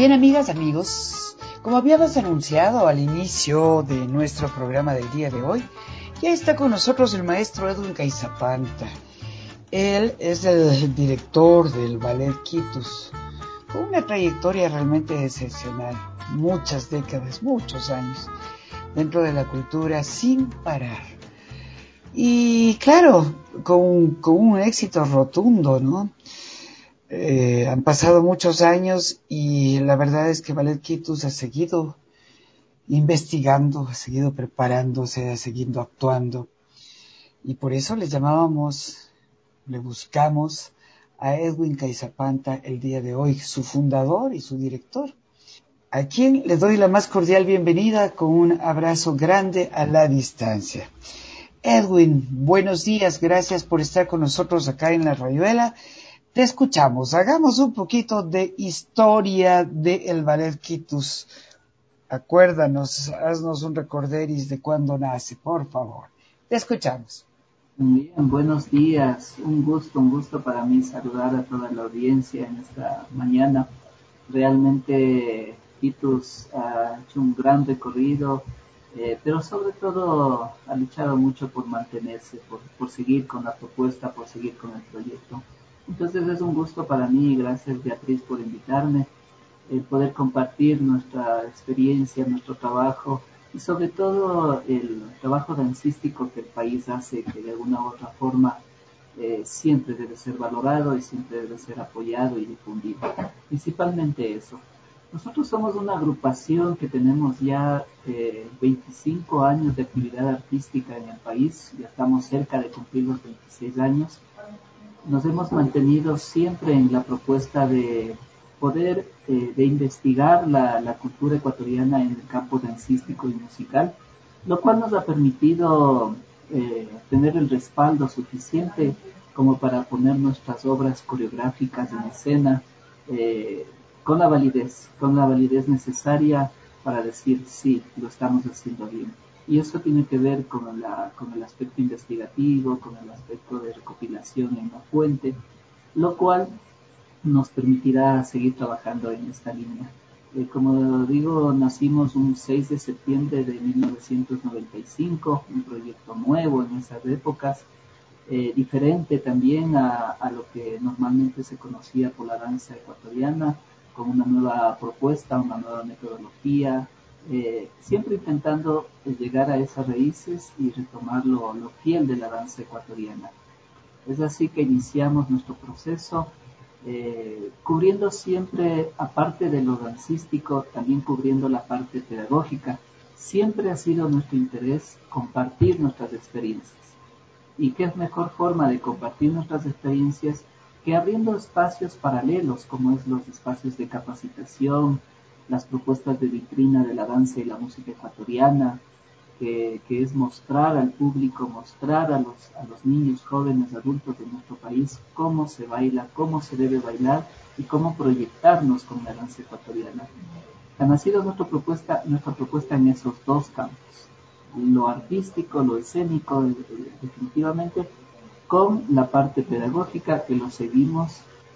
Bien, amigas, amigos, como habíamos anunciado al inicio de nuestro programa del día de hoy, ya está con nosotros el maestro Edwin Cayzapanta. Él es el director del Ballet Quitus, con una trayectoria realmente excepcional, muchas décadas, muchos años, dentro de la cultura sin parar. Y claro, con un éxito rotundo, ¿no? Han pasado muchos años y la verdad es que Ballet Quitus ha seguido investigando, ha seguido preparándose, ha seguido actuando. Y por eso le buscamos a Edwin Cayzapanta el día de hoy, su fundador y su director, a quien le doy la más cordial bienvenida con un abrazo grande a la distancia. Edwin, buenos días, gracias por estar con nosotros acá en La Rayuela. Te escuchamos, hagamos un poquito de historia del Ballet Quitus. Acuérdanos, haznos un recorderis de cuándo nace, por favor. Te escuchamos. Bien, buenos días. Un gusto para mí saludar a toda la audiencia en esta mañana. Realmente Quitus ha hecho un gran recorrido, pero sobre todo ha luchado mucho por mantenerse, por seguir con la propuesta, por seguir con el proyecto. Entonces es un gusto para mí, gracias Beatriz por invitarme, poder compartir nuestra experiencia, nuestro trabajo y sobre todo el trabajo dancístico que el país hace, que de alguna u otra forma siempre debe ser valorado y siempre debe ser apoyado y difundido. Principalmente eso. Nosotros somos una agrupación que tenemos ya 25 años de actividad artística en el país, ya estamos cerca de cumplir los 26 años. Nos hemos mantenido siempre en la propuesta de poder de investigar la cultura ecuatoriana en el campo dancístico y musical, lo cual nos ha permitido tener el respaldo suficiente como para poner nuestras obras coreográficas en escena con la validez necesaria para decir sí, lo estamos haciendo bien. Y eso tiene que ver con el aspecto investigativo, con el aspecto de recopilación en la fuente, lo cual nos permitirá seguir trabajando en esta línea. Como digo, nacimos un 6 de septiembre de 1995, un proyecto nuevo en esas épocas, diferente también a lo que normalmente se conocía por la danza ecuatoriana, con una nueva propuesta, una nueva metodología, siempre intentando llegar a esas raíces y retomar lo fiel de la danza ecuatoriana. Es así que iniciamos nuestro proceso, cubriendo siempre, aparte de lo dancístico, también cubriendo la parte pedagógica. Siempre ha sido nuestro interés compartir nuestras experiencias. ¿Y qué es mejor forma de compartir nuestras experiencias que abriendo espacios paralelos, como es los espacios de capacitación, las propuestas de vitrina de la danza y la música ecuatoriana, que es mostrar al público, mostrar a los niños, jóvenes, adultos de nuestro país cómo se baila, cómo se debe bailar y cómo proyectarnos con la danza ecuatoriana. Ha nacido nuestra propuesta en esos dos campos, lo artístico, lo escénico, definitivamente, con la parte pedagógica que lo seguimos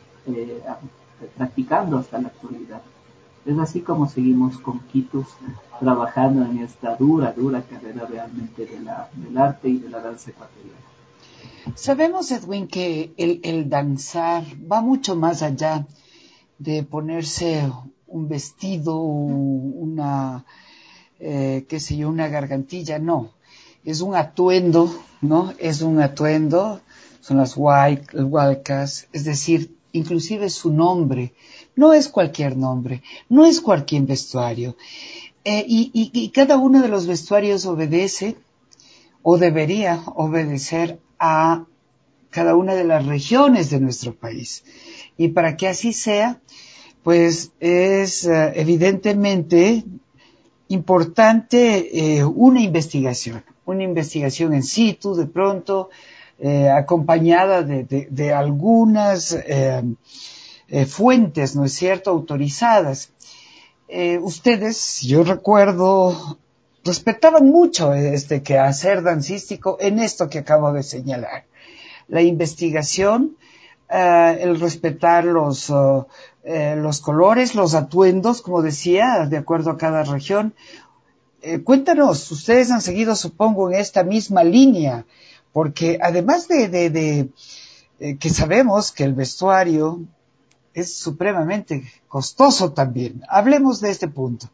practicando hasta la actualidad. Es así como seguimos con Quitus trabajando en esta dura carrera realmente del arte y de la danza ecuatoriana. Sabemos, Edwin, que el danzar va mucho más allá de ponerse un vestido, una, una gargantilla, no. Es un atuendo, ¿no? Es un atuendo, son las huaycas, es decir, inclusive su nombre. No es cualquier nombre, no es cualquier vestuario. Y cada uno de los vestuarios obedece o debería obedecer a cada una de las regiones de nuestro país. Y para que así sea, pues es evidentemente importante una investigación in situ, de pronto, acompañada de algunas fuentes, ¿no es cierto?, autorizadas. Ustedes, yo recuerdo, respetaban mucho este quehacer dancístico en esto que acabo de señalar. La investigación, el respetar los colores, los atuendos, como decía, de acuerdo a cada región. Cuéntanos, ustedes han seguido, supongo, en esta misma línea, porque además de que sabemos que el vestuario es supremamente costoso también. Hablemos de este punto.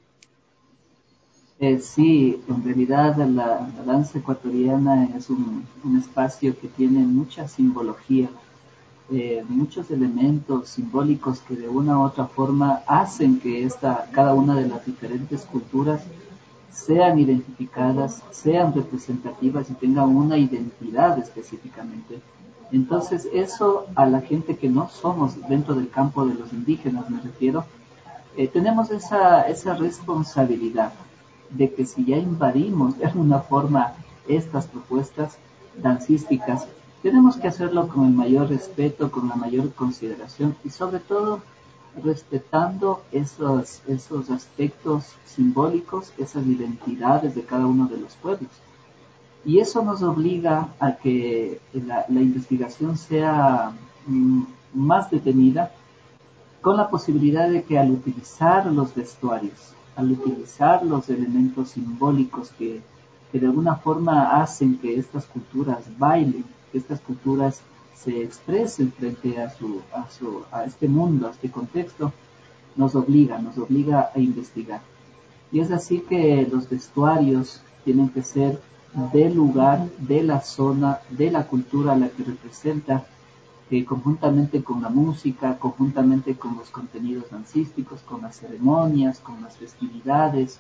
Sí, en realidad la danza ecuatoriana es un espacio que tiene mucha simbología, muchos elementos simbólicos que de una u otra forma hacen que cada una de las diferentes culturas sean identificadas, sean representativas y tengan una identidad específicamente. Entonces eso a la gente que no somos dentro del campo de los indígenas, me refiero, tenemos esa responsabilidad de que si ya invadimos de alguna forma estas propuestas dancísticas, tenemos que hacerlo con el mayor respeto, con la mayor consideración y sobre todo respetando esos aspectos simbólicos, esas identidades de cada uno de los pueblos. Y eso nos obliga a que la investigación sea más detenida, con la posibilidad de que al utilizar los vestuarios, al utilizar los elementos simbólicos que de alguna forma hacen que estas culturas bailen, que estas culturas se expresen frente a este mundo, a este contexto, nos obliga a investigar. Y es así que los vestuarios tienen que ser del lugar, de la zona, de la cultura a la que representa, que conjuntamente con la música, conjuntamente con los contenidos dancísticos, con las ceremonias, con las festividades,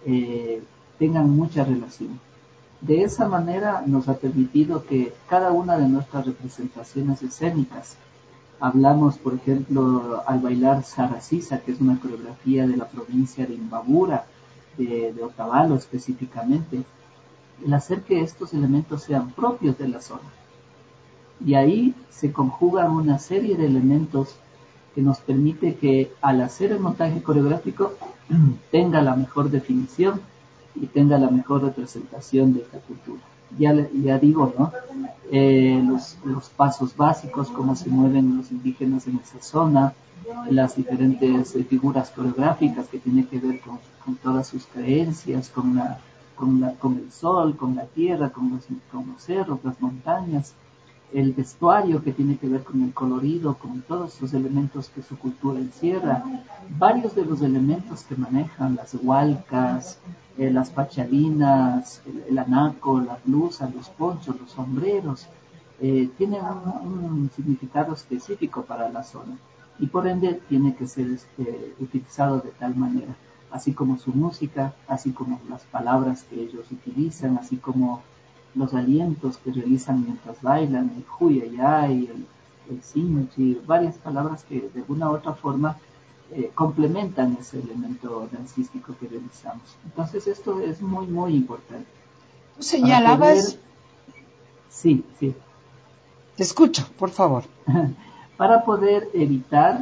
tengan mucha relación. De esa manera nos ha permitido que cada una de nuestras representaciones escénicas, hablamos por ejemplo al bailar Sarasisa, que es una coreografía de la provincia de Imbabura, de Otavalo específicamente, el hacer que estos elementos sean propios de la zona. Y ahí se conjugan una serie de elementos que nos permite que al hacer el montaje coreográfico tenga la mejor definición y tenga la mejor representación de esta cultura. Ya digo, ¿no? Los pasos básicos, cómo se mueven los indígenas en esa zona, las diferentes figuras coreográficas que tienen que ver con todas sus creencias, con el sol, con la tierra, con los cerros, las montañas, el vestuario que tiene que ver con el colorido, con todos los elementos que su cultura encierra, varios de los elementos que manejan, las hualcas, las pachalinas, el anaco, la blusa, los ponchos, los sombreros, tienen un significado específico para la zona y por ende tiene que ser utilizado de tal manera, así como su música, así como las palabras que ellos utilizan, así como los alientos que realizan mientras bailan, el huyayay, el sinchi, varias palabras que de una u otra forma complementan ese elemento dancístico que realizamos. Entonces esto es muy, muy importante. Tú Para poder, señalabas, sí, sí, te escucho, por favor. para poder evitar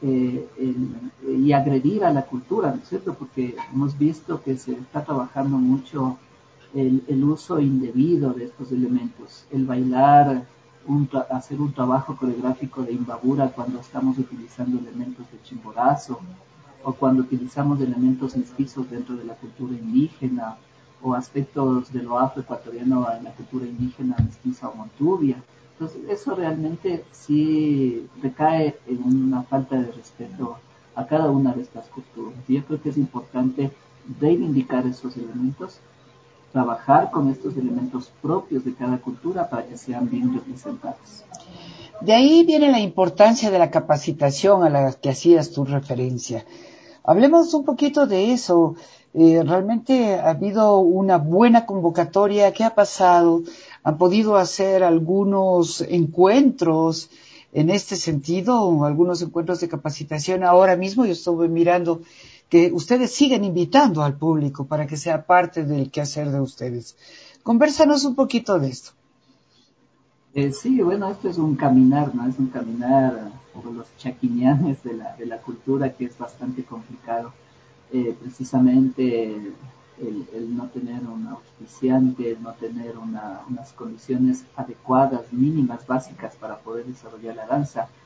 y agredir a la cultura, ¿no es cierto? Porque hemos visto que se está trabajando mucho el uso indebido de estos elementos, el bailar, hacer un trabajo coreográfico de imbabura cuando estamos utilizando elementos de chimborazo, o cuando utilizamos elementos mestizos dentro de la cultura indígena, o aspectos de lo afroecuatoriano en la cultura indígena mestiza o montubia. Entonces, eso realmente sí recae en una falta de respeto a cada una de estas culturas. Y yo creo que es importante reivindicar esos elementos, trabajar con estos elementos propios de cada cultura para que sean bien representados. De ahí viene la importancia de la capacitación a la que hacías tu referencia. Hablemos un poquito de eso. Realmente ha habido una buena convocatoria. ¿Qué ha pasado? ¿Han podido hacer algunos encuentros en este sentido? Algunos encuentros de capacitación. Ahora mismo yo estuve mirando que ustedes siguen invitando al público para que sea parte del quehacer de ustedes. Convérsanos un poquito de esto. Sí, bueno, esto es un caminar, ¿no? Es un caminar por los chaquiñanes de la cultura que es bastante complicado. Precisamente el no tener un auspiciante, el no tener unas condiciones adecuadas, mínimas, básicas para poder desarrollar la danza,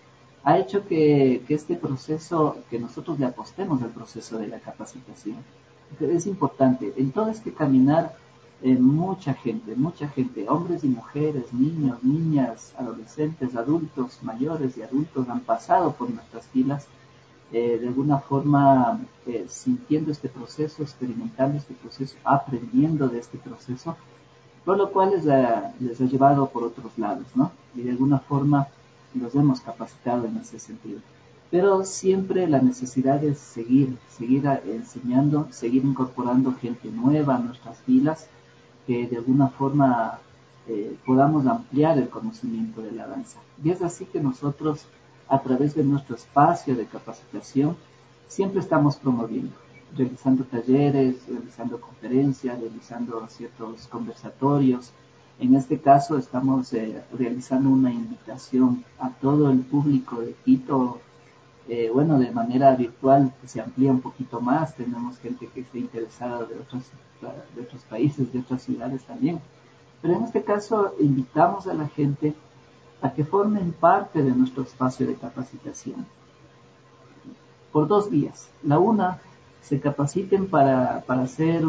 ha hecho que este proceso, que nosotros le apostemos al proceso de la capacitación. Es importante, en todo este caminar, mucha gente, hombres y mujeres, niños, niñas, adolescentes, adultos, mayores y adultos han pasado por nuestras filas, de alguna forma sintiendo este proceso, experimentando este proceso, aprendiendo de este proceso, por lo cual les ha llevado por otros lados, ¿no? Y de alguna forma los hemos capacitado en ese sentido. Pero siempre la necesidad es seguir enseñando, seguir incorporando gente nueva a nuestras filas, que de alguna forma podamos ampliar el conocimiento de la danza. Y es así que nosotros, a través de nuestro espacio de capacitación, siempre estamos promoviendo, realizando talleres, realizando conferencias, realizando ciertos conversatorios. En este caso estamos realizando una invitación a todo el público de Quito, de manera virtual, que se amplía un poquito más. Tenemos gente que esté interesada de otros países, de otras ciudades también. Pero en este caso invitamos a la gente a que formen parte de nuestro espacio de capacitación por 2 vías. La una, se capaciten para ser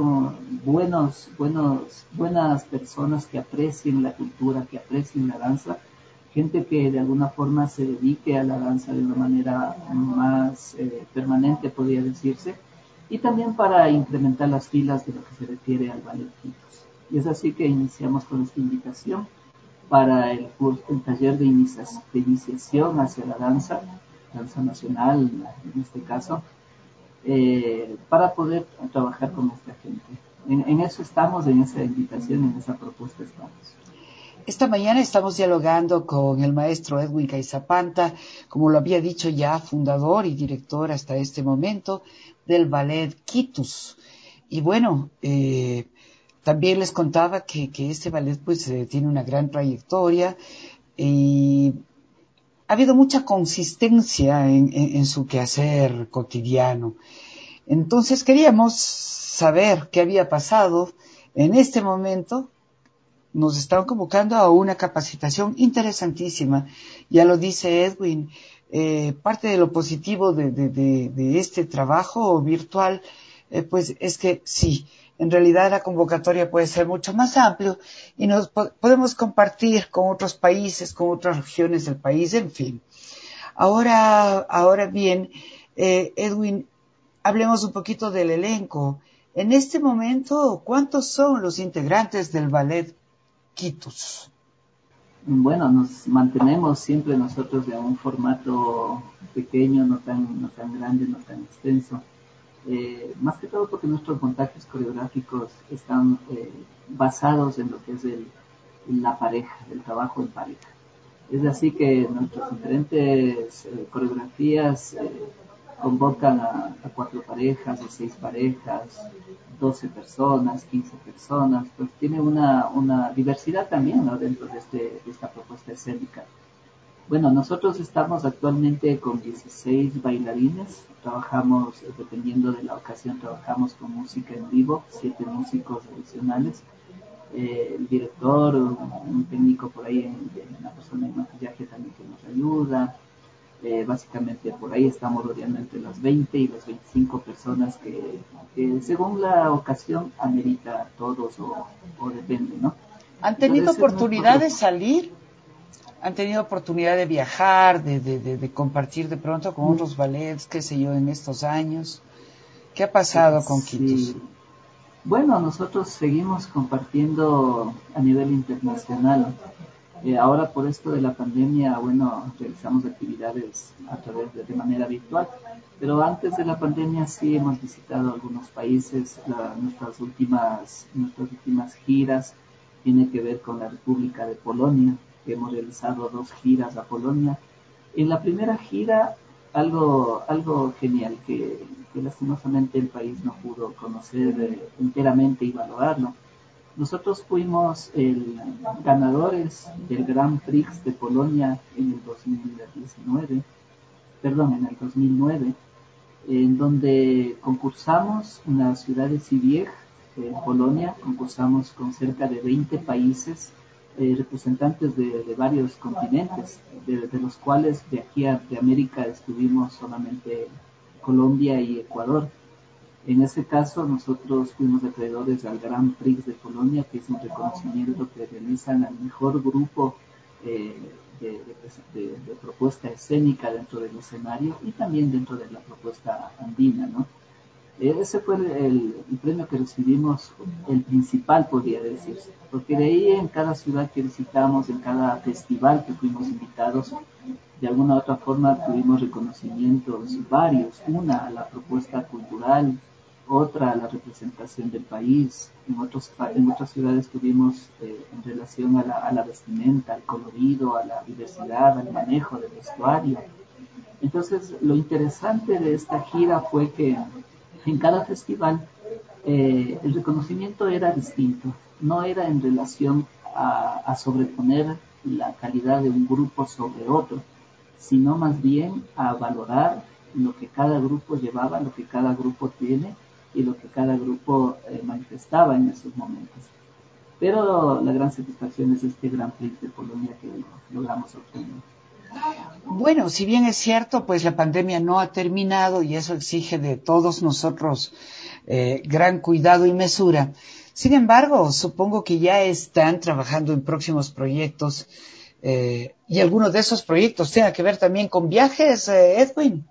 buenas personas que aprecien la cultura, que aprecien la danza, gente que de alguna forma se dedique a la danza de una manera más permanente, podría decirse, y también para incrementar las filas de lo que se refiere al ballet Quitos. Y es así que iniciamos con esta invitación para el taller de iniciación hacia la danza nacional en este caso, para poder trabajar con esta gente. En eso estamos, en esa invitación, en esa propuesta estamos. Esta mañana estamos dialogando con el maestro Edwin Caizapanta, como lo había dicho ya, fundador y director hasta este momento del Ballet Quitos. Y bueno, también les contaba que este ballet pues tiene una gran trayectoria y ha habido mucha consistencia en su quehacer cotidiano. Entonces queríamos saber qué había pasado en este momento. Nos están convocando a una capacitación interesantísima. Ya lo dice Edwin, parte de lo positivo de este trabajo virtual, pues es que sí, en realidad la convocatoria puede ser mucho más amplio y nos podemos compartir con otros países, con otras regiones del país, en fin. Ahora bien, Edwin, hablemos un poquito del elenco. En este momento, ¿cuántos son los integrantes del ballet Quitos? Bueno, nos mantenemos siempre nosotros en un formato pequeño, no tan grande, no tan extenso. Más que todo porque nuestros montajes coreográficos están basados en lo que es la pareja, el trabajo en pareja. Es así que nuestras diferentes coreografías convocan a 4 parejas, a 6 parejas, 12 personas, 15 personas, pues tiene una diversidad también, ¿no?, dentro de esta propuesta escénica. Bueno, nosotros estamos actualmente con 16 bailarines, trabajamos, dependiendo de la ocasión, trabajamos con música en vivo, 7 músicos adicionales, el director, un técnico por ahí, una persona de maquillaje también que nos ayuda. Básicamente por ahí estamos rodeando entre las 20 y las 25 personas que según la ocasión amerita todos o depende, ¿no? ¿Han tenido Entonces, oportunidad de salir? ¿Han tenido oportunidad de viajar, de compartir de pronto con otros ballets, qué sé yo, en estos años? ¿Qué ha pasado con Quitos? Sí. Bueno, nosotros seguimos compartiendo a nivel internacional. Ahora por esto de la pandemia, bueno, realizamos actividades a través de manera virtual, pero antes de la pandemia sí hemos visitado algunos países. Nuestras últimas giras tiene que ver con la República de Polonia, que hemos realizado 2 giras a Polonia. En la primera gira, algo genial que lastimosamente el país no pudo conocer enteramente y valorarlo. Nosotros fuimos ganadores del Grand Prix de Polonia en el 2009, en donde concursamos en la ciudad de Sibieg, en Polonia, concursamos con cerca de 20 países representantes de varios continentes, de los cuales de aquí de América estuvimos solamente Colombia y Ecuador. En ese caso, nosotros fuimos acreedores al Grand Prix de Polonia, que es un reconocimiento que realizan al mejor grupo de propuesta escénica dentro del escenario y también dentro de la propuesta andina, ¿no? Ese fue el premio que recibimos, el principal, podría decirse, porque de ahí en cada ciudad que visitamos, en cada festival que fuimos invitados, de alguna u otra forma tuvimos reconocimientos varios, una a la propuesta cultural, otra a la representación del país, en otras ciudades tuvimos en relación a la vestimenta, al colorido, a la diversidad, al manejo del vestuario. Entonces, lo interesante de esta gira fue que en cada festival el reconocimiento era distinto, no era en relación a sobreponer la calidad de un grupo sobre otro, sino más bien a valorar lo que cada grupo llevaba, lo que cada grupo tiene y lo que cada grupo manifestaba en esos momentos. Pero la gran satisfacción es este Grand Prix de Polonia que logramos obtener. Bueno, si bien es cierto, pues la pandemia no ha terminado y eso exige de todos nosotros gran cuidado y mesura. Sin embargo, supongo que ya están trabajando en próximos proyectos y algunos de esos proyectos tenga que ver también con viajes, Edwin.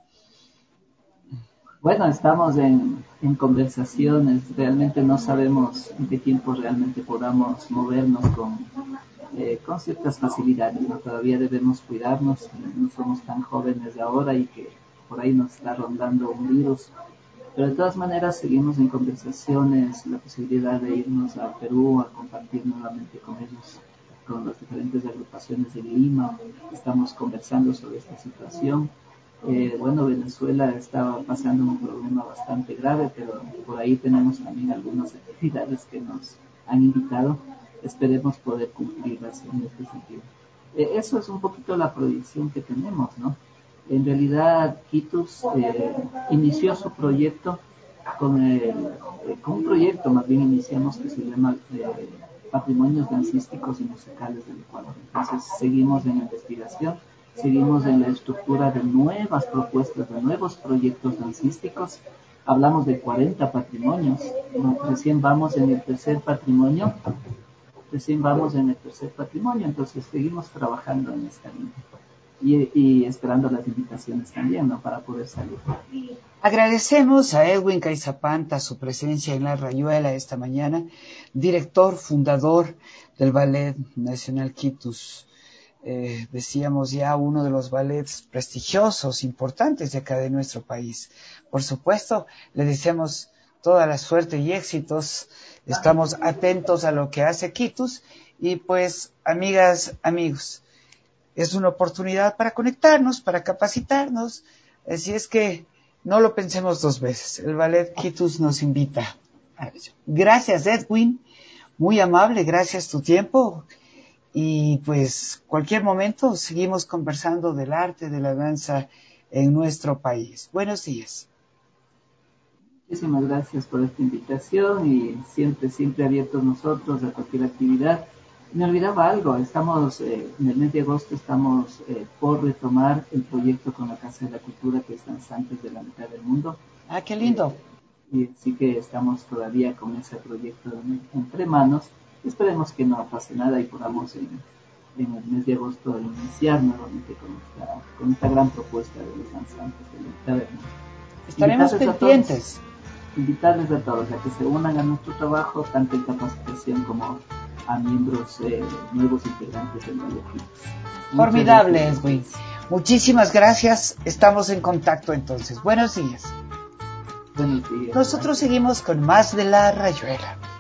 Bueno, estamos en conversaciones, realmente no sabemos en qué tiempo realmente podamos movernos con ciertas facilidades, ¿no? Todavía debemos cuidarnos, no somos tan jóvenes de ahora y que por ahí nos está rondando un virus, pero de todas maneras seguimos en conversaciones, la posibilidad de irnos a Perú a compartir nuevamente con ellos, con las diferentes agrupaciones de Lima, estamos conversando sobre esta situación. Bueno, Venezuela estaba pasando un problema bastante grave, pero por ahí tenemos también algunas actividades que nos han invitado. Esperemos poder cumplirlas en este sentido. Eso es un poquito la proyección que tenemos, ¿no? En realidad, Quitus inició su proyecto con un proyecto, más bien iniciamos, que se llama Patrimonios Dancísticos y Musicales del Ecuador. Entonces, seguimos en investigación. Seguimos en la estructura de nuevas propuestas, de nuevos proyectos dancísticos. Hablamos de 40 patrimonios. Recién vamos en el tercer patrimonio. Entonces seguimos trabajando en esta línea. Y esperando las invitaciones también, ¿no? Para poder salir. Agradecemos a Edwin Caizapanta su presencia en La Rayuela esta mañana, director, fundador del Ballet Nacional Quitus. Decíamos ya uno de los ballets prestigiosos, importantes de acá de nuestro país. Por supuesto, le deseamos toda la suerte y éxitos. Estamos atentos a lo que hace Quitus y pues, amigas, amigos, es una oportunidad para conectarnos, para capacitarnos. Así es que no lo pensemos dos veces. El Ballet Quitus nos invita a ello. Gracias, Edwin. Muy amable, gracias tu tiempo. Y pues cualquier momento seguimos conversando del arte de la danza en nuestro país. Buenos días. Muchísimas gracias por esta invitación y siempre abiertos nosotros a cualquier actividad. Me olvidaba algo, estamos en el mes de agosto estamos por retomar el proyecto con la Casa de la Cultura, que es Danzantes de la Mitad del Mundo. Ah, qué lindo. Y así que estamos todavía con ese proyecto entre manos. Esperemos que no pase nada y podamos en el mes de agosto iniciar nuevamente con esta gran propuesta de los danzantes de la mitad del mundo. Estaremos pendientes. Invitarles a todos a que se unan a nuestro trabajo, tanto en capacitación como a miembros nuevos integrantes del Ballet Quitus. Formidable, Edwin. Muchísimas gracias. Estamos en contacto entonces. Buenos días. Buenos días. Nosotros seguimos con más de La Rayuela.